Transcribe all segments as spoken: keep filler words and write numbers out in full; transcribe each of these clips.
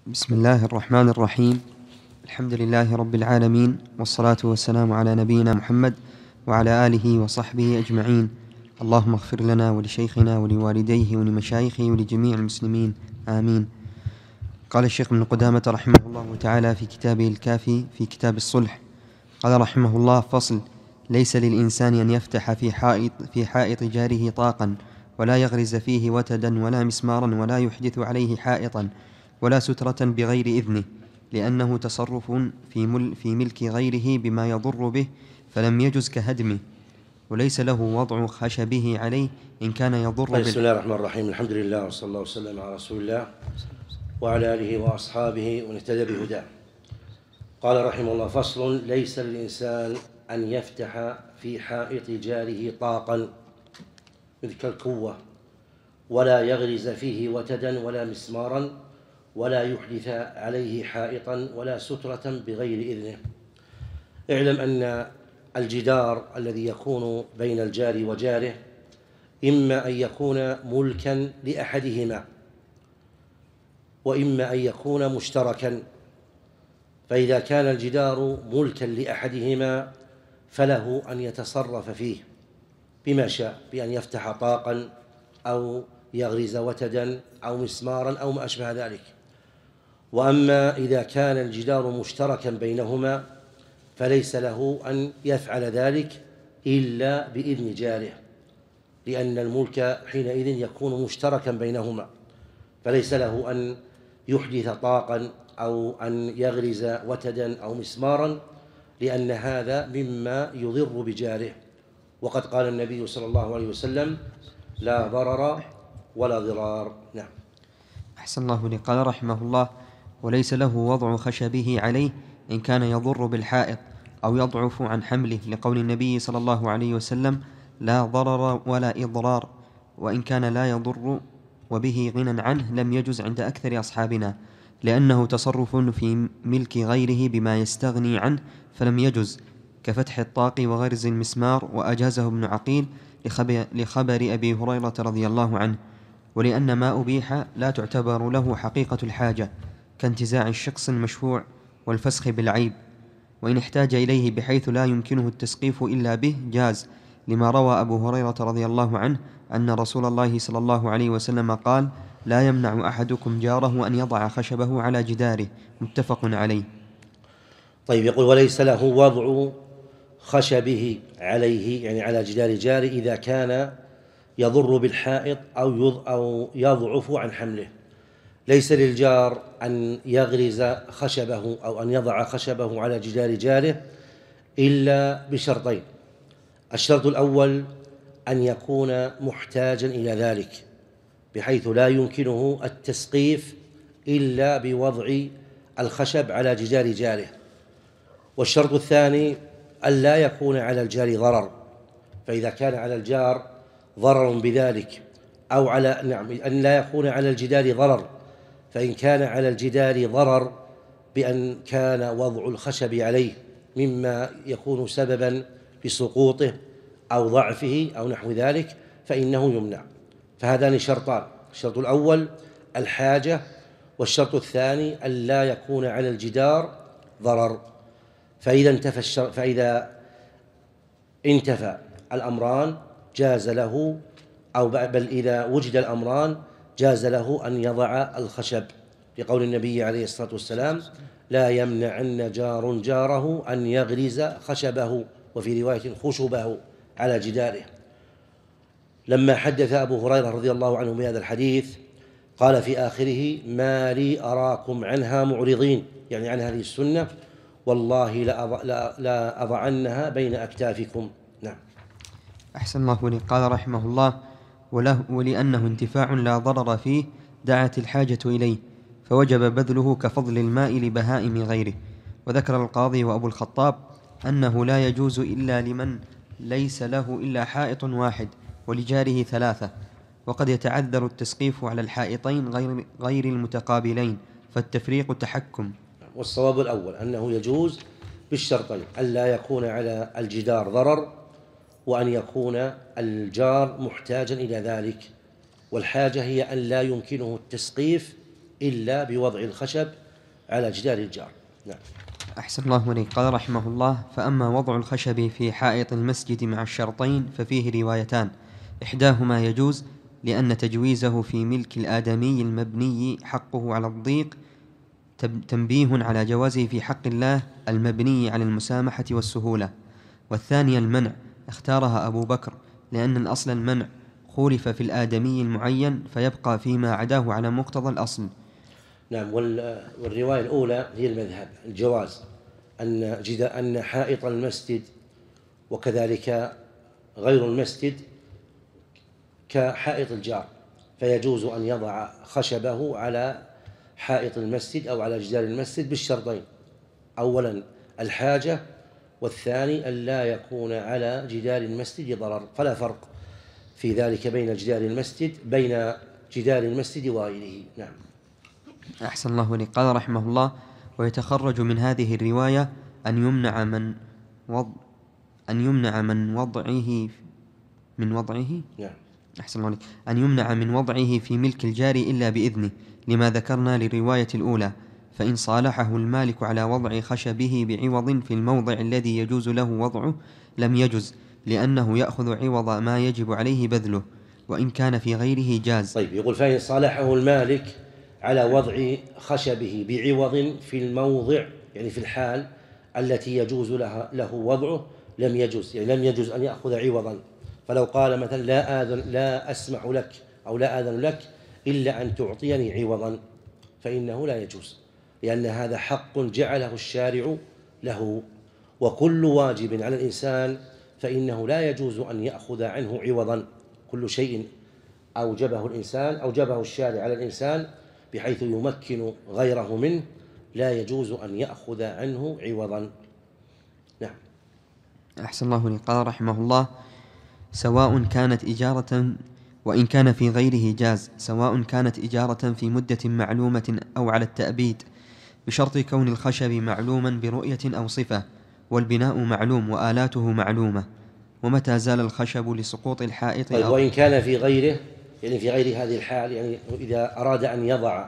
بسم الله الرحمن الرحيم. الحمد لله رب العالمين، والصلاة والسلام على نبينا محمد وعلى آله وصحبه أجمعين. اللهم اغفر لنا ولشيخنا ولوالديه ولمشايخه ولجميع المسلمين، آمين. قال الشيخ ابن قدامة رحمه الله تعالى في كتابه الكافي في كتاب الصلح، قال رحمه الله: فصل: ليس للإنسان أن يفتح في حائط, في حائط جاره طاقا، ولا يغرز فيه وتدا ولا مسمارا، ولا يحدث عليه حائطا ولا سترة بغير إذنه، لأنه تصرف في, مل في ملك غيره بما يضر به، فلم يجز كهدمه، وليس له وضع خشبه عليه إن كان يضر بال... بسم الله الرحمن الرحيم. الحمد لله، وصلى الله وسلم على رسول الله وعلى آله وأصحابه ومن اهتدى بهداه. قال رحمه الله: فصل: ليس للإنسان أن يفتح في حائط جاره طاقا مثل الكوة، ولا يغرز فيه وتدا ولا مسمارا، ولا يحدث عليه حائطا ولا سترة بغير إذنه. اعلم أن الجدار الذي يكون بين الجار وجاره إما أن يكون ملكا لأحدهما، وإما أن يكون مشتركا. فإذا كان الجدار ملكا لأحدهما فله أن يتصرف فيه بما شاء، بأن يفتح طاقا أو يغرز وتدا أو مسمارا أو ما أشبه ذلك. وأما إذا كان الجدار مشتركا بينهما فليس له أن يفعل ذلك إلا بإذن جاره، لأن الملك حينئذ يكون مشتركا بينهما، فليس له أن يحدث طاقا أو أن يغرز وتدا أو مسمارا، لأن هذا مما يضر بجاره. وقد قال النبي صلى الله عليه وسلم: لا ضرر ولا ضرار. نعم. أحسن الله لي. قال رحمه الله: وليس له وضع خشبه عليه إن كان يضر بالحائط أو يضعف عن حمله، لقول النبي صلى الله عليه وسلم: لا ضرر ولا إضرار، وإن كان لا يضر وبه غنى عنه لم يجز عند أكثر أصحابنا، لأنه تصرف في ملك غيره بما يستغني عنه فلم يجز، كفتح الطاق وغرز المسمار، وأجازه ابن عقيل لخبر أبي هريرة رضي الله عنه. ولأن ما أبيح لا تعتبر له حقيقة الحاجة، كانتزاع الشخص المشفوع والفسخ بالعيب، وإن احتاج إليه بحيث لا يمكنه التسقيف إلا به جاز، لما روى أبو هريرة رضي الله عنه أن رسول الله صلى الله عليه وسلم قال: لا يمنع أحدكم جاره أن يضع خشبه على جداره، متفق عليه. طيب، يقول: وليس له وضع خشبه عليه، يعني على جدار جاره، إذا كان يضر بالحائط أو يضعف عن حمله. ليس للجار أن يغرز خشبه أو أن يضع خشبه على جدار جاره إلا بشرطين: الشرط الأول أن يكون محتاجا إلى ذلك، بحيث لا يمكنه التسقيف إلا بوضع الخشب على جدار جاره. والشرط الثاني أن لا يكون على الجار ضرر، فإذا كان على الجار ضرر بذلك أو على نعم أن لا يكون على الجدار ضرر، فإن كان على الجدار ضرر بأن كان وضع الخشب عليه مما يكون سببا لسقوطه أو ضعفه أو نحو ذلك فإنه يمنع. فهذان شرطان: الشرط الأول الحاجة، والشرط الثاني أن لا يكون على الجدار ضرر. فإذا انتفى الشر... فإذا انتفى الأمران جاز له، أو بل إذا وجد الأمران جاز له أن يضع الخشب، لقول النبي عليه الصلاة والسلام: لا يمنعن جار جاره أن يغرز خشبه، وفي رواية خشبه، على جداره. لما حدث أبو هريرة رضي الله عنه بهذا الحديث قال في آخره: ما لي أراكم عنها معرضين، يعني عن هذه السنة، والله لا أضعنها بين أكتافكم. نعم. أحسن الله لي. قال رحمه الله: وله ولأنه انتفاع لا ضرر فيه دعت الحاجة إليه، فوجب بذله كفضل الماء لبهائم غيره. وذكر القاضي وأبو الخطاب أنه لا يجوز إلا لمن ليس له إلا حائط واحد ولجاره ثلاثة، وقد يتعذر التسقيف على الحائطين غير, غير المتقابلين، فالتفريق تحكم. والصواب الأول أنه يجوز بالشرطين: أن لا يكون على الجدار ضرر، وأن يكون الجار محتاجا إلى ذلك. والحاجة هي أن لا يمكنه التسقيف إلا بوضع الخشب على جدار الجار. نعم. أحسن الله إليك. قال رحمه الله: فأما وضع الخشب في حائط المسجد مع الشرطين ففيه روايتان، إحداهما يجوز لأن تجويزه في ملك الآدمي المبني حقه على الضيق تنبيه على جوازه في حق الله المبني على المسامحة والسهولة، والثانية المنع اختارها أبو بكر لأن الأصل المنع، خولف في الآدمي المعين فيبقى فيما عداه على مقتضى الأصل. نعم. والرواية الأولى هي المذهب الجواز، أن جد أن حائط المسجد وكذلك غير المسجد كحائط الجار، فيجوز أن يضع خشبه على حائط المسجد أو على جدار المسجد بالشرطين: أولا الحاجة، والثاني أن لا يكون على جدار المسجد ضرر، فلا فرق في ذلك بين جدار المسجد بين جدار المسجد وغيره. نعم. أحسن الله إليك. قال رحمه الله: ويتخرج من هذه الرواية أن يمنع من وضع أن يمنع من وضعه من وضعه نعم. أحسن الله عليك. أن يمنع من وضعه في ملك الجار إلا بإذنه، لما ذكرنا للرواية الأولى، فإن صالحه المالك على وضع خشبه بعوض في الموضع الذي يجوز له وضعه لم يجز، لأنه يأخذ عوض ما يجب عليه بذله، وإن كان في غيره جاز. طيب، يقول: فإن صالحه المالك على وضع خشبه بعوض في الموضع، يعني في الحال التي يجوز لها له وضعه، لم يجوز، يعني لم يجوز أن يأخذ عوضا. فلو قال مثلا: لا آذن لا أسمح لك أو لا آذن لك إلا أن تعطيني عوضا، فإنه لا يجوز، لأن هذا حق جعله الشارع له، وكل واجب على الإنسان فإنه لا يجوز أن يأخذ عنه عوضا. كل شيء أوجبه الإنسان أوجبه الشارع على الإنسان بحيث يمكن غيره منه، لا يجوز أن يأخذ عنه عوضا. نعم. أحسن الله إليك. قال رحمه الله: سواء كانت إجارة وإن كان في غيره جاز، سواء كانت إجارة في مدة معلومة أو على التأبيد، بشرط كون الخشب معلوما برؤية أو صفة، والبناء معلوم وآلاته معلومة. ومتى زال الخشب لسقوط الحائط طيب، وإن كان في غيره، يعني في غير هذه الحال، يعني إذا أراد أن يضع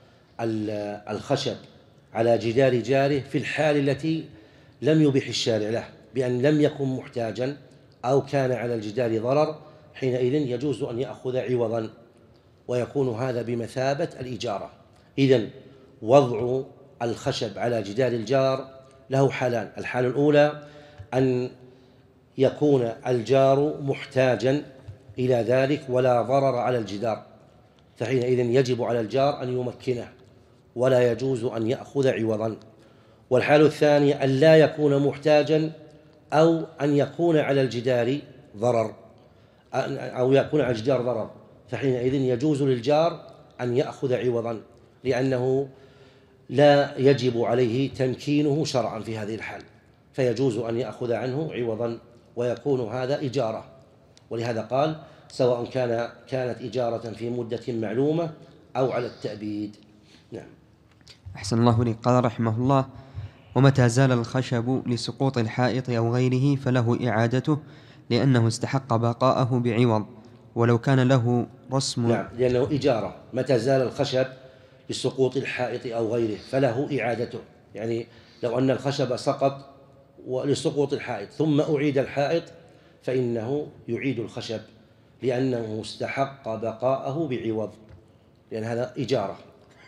الخشب على جدار جاره في الحال التي لم يبح الشارع له، بأن لم يكن محتاجا أو كان على الجدار ضرر، حينئذ يجوز أن يأخذ عوضا، ويكون هذا بمثابة الإجارة. إذن وضع الخشب على جدار الجار له حالان: الحال الأولى أن يكون الجار محتاجا إلى ذلك ولا ضرر على الجدار، فحينئذ يجب على الجار أن يمكنه ولا يجوز أن يأخذ عوضا. والحال الثاني أن لا يكون محتاجا أو أن يكون على الجدار ضرر أو يكون على الجدار ضرر، فحينئذ يجوز للجار أن يأخذ عوضا، لأنه لا يجب عليه تمكينه شرعا في هذه الحال، فيجوز أن يأخذ عنه عوضا، ويكون هذا إجارة. ولهذا قال: سواء كان كانت إجارة في مدة معلومة أو على التأبيد. نعم. أحسن الله إليك. قال رحمه الله: ومتى زال الخشب لسقوط الحائط أو غيره فله إعادته، لأنه استحق بقاءه بعوض، ولو كان له رسم. نعم، لأنه إجارة. متى زال الخشب لسقوط الحائط أو غيره فله إعادته، يعني لو أن الخشب سقط ولسقوط الحائط ثم أعيد الحائط فإنه يعيد الخشب، لأنه استحق بقاءه بعوض، لأن هذا إجارة.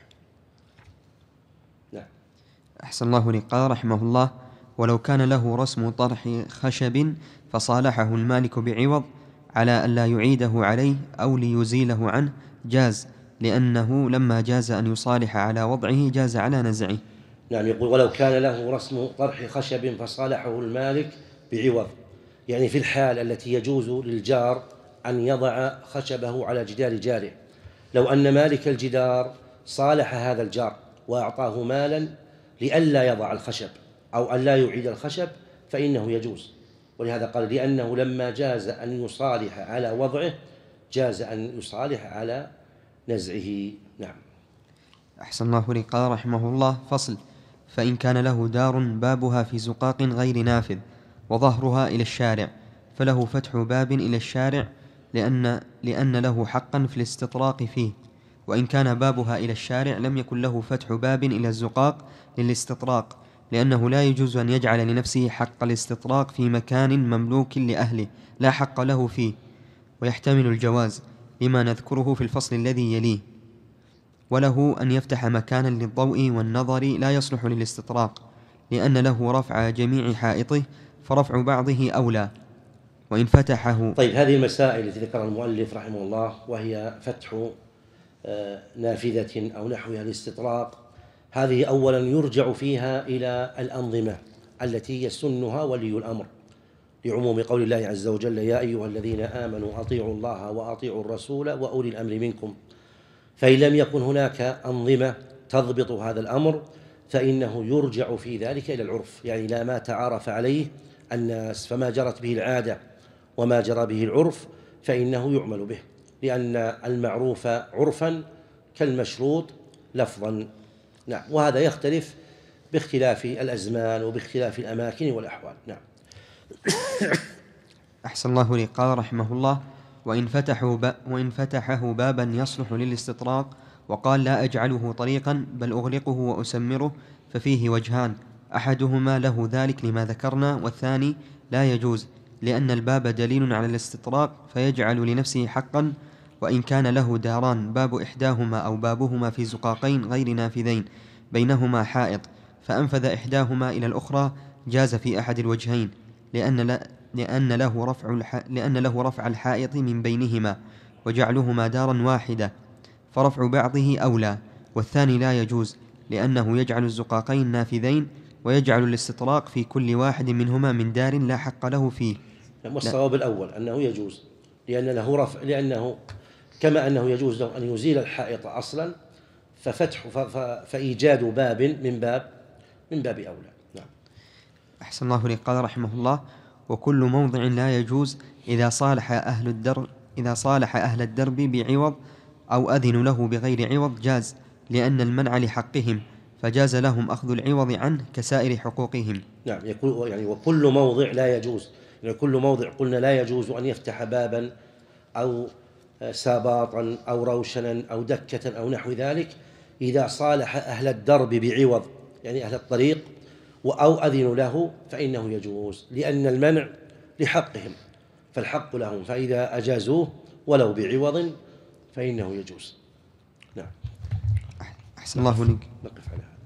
نعم. أحسن الله إليك. قال رحمه الله: ولو كان له رسم طرح خشب فصالحه المالك بعوض على أن لا يعيده عليه أو ليزيله عنه جاز، لأنه لما جاز أن يصالح على وضعه جاز على نزعه. نعم. يقول: ولو كان له رسم طرح خشب فصالحه المالك بعوض، يعني في الحال التي يجوز للجار أن يضع خشبه على جدار جاره. لو أن مالك الجدار صالح هذا الجار وأعطاه مالا لئلا يضع الخشب أو أن لا يعيد الخشب فإنه يجوز، ولهذا قال: لأنه لما جاز أن يصالح على وضعه جاز أن يصالح على نزعه. نعم. أحسن الله إليك. قال رحمه الله: فصل: فإن كان له دار بابها في زقاق غير نافذ وظهرها إلى الشارع فله فتح باب إلى الشارع، لأن, لأن له حقا في الاستطراق فيه، وإن كان بابها إلى الشارع لم يكن له فتح باب إلى الزقاق للاستطراق، لأنه لا يجوز أن يجعل لنفسه حق الاستطراق في مكان مملوك لأهله لا حق له فيه، ويحتمل الجواز لما نذكره في الفصل الذي يليه. وله أن يفتح مكانا للضوء والنظر لا يصلح للاستطراق، لأن له رفع جميع حائطه، فرفع بعضه أولى. وإن فتحه. طيب، هذه المسائل التي ذكرها المؤلف رحمه الله، وهي فتح نافذة أو نحوها الاستطراق، هذه أولا يرجع فيها إلى الأنظمة التي يسنها ولي الأمر، لعموم قول الله عز وجل: يا أيها الذين آمنوا أطيعوا الله وأطيعوا الرسول وأولي الأمر منكم. فإن لم يكن هناك أنظمة تضبط هذا الأمر فإنه يرجع في ذلك إلى العرف، يعني لا ما تعارف عليه الناس، فما جرت به العادة وما جرى به العرف فإنه يعمل به، لأن المعروف عرفا كالمشروط لفظا. نعم، وهذا يختلف باختلاف الأزمان وباختلاف الأماكن والأحوال. نعم. أحسن الله لي. قال رحمه الله: وإن فتحوا ب... وإن فتحه بابا يصلح للاستطراق وقال لا أجعله طريقا بل أغلقه وأسمره، ففيه وجهان: أحدهما له ذلك لما ذكرنا، والثاني لا يجوز، لأن الباب دليل على الاستطراق فيجعل لنفسه حقا، وإن كان له داران باب إحداهما أو بابهما في زقاقين غير نافذين بينهما حائط، فأنفذ إحداهما إلى الأخرى جاز في أحد الوجهين، لأن, لا لأن, له رفع الح... لأن له رفع الحائط من بينهما وجعلهما دارا واحدة، فرفع بعضه أولى. والثاني لا يجوز، لأنه يجعل الزقاقين نافذين ويجعل الاستطراق في كل واحد منهما من دار لا حق له فيه. والصواب الأول أنه يجوز، لأن له رفع، لأنه كما أنه يجوز له أن يزيل الحائط أصلا، ففتح ف... فإيجاد باب من باب من باب أولى. نعم. أحسن الله لي. قال رحمه الله: وكل موضع لا يجوز إذا صالح أهل الدرب إذا صالح أهل الدرب بعوض أو أذن له بغير عوض جاز، لأن المنع لحقهم، فجاز لهم أخذ العوض عنه كسائر حقوقهم. نعم، يقول يعني وكل موضع لا يجوز، يعني كل موضع قلنا لا يجوز أن يفتح بابا أو ساباطا أو روشنا أو دكة أو نحو ذلك إذا صالح أهل الدرب بعوض، يعني أهل الطريق، أو أذن له فإنه يجوز، لأن المنع لحقهم فالحق لهم، فإذا أجازوه ولو بعوض فإنه يجوز. نعم. أحسن الله لك. نقف على هذا.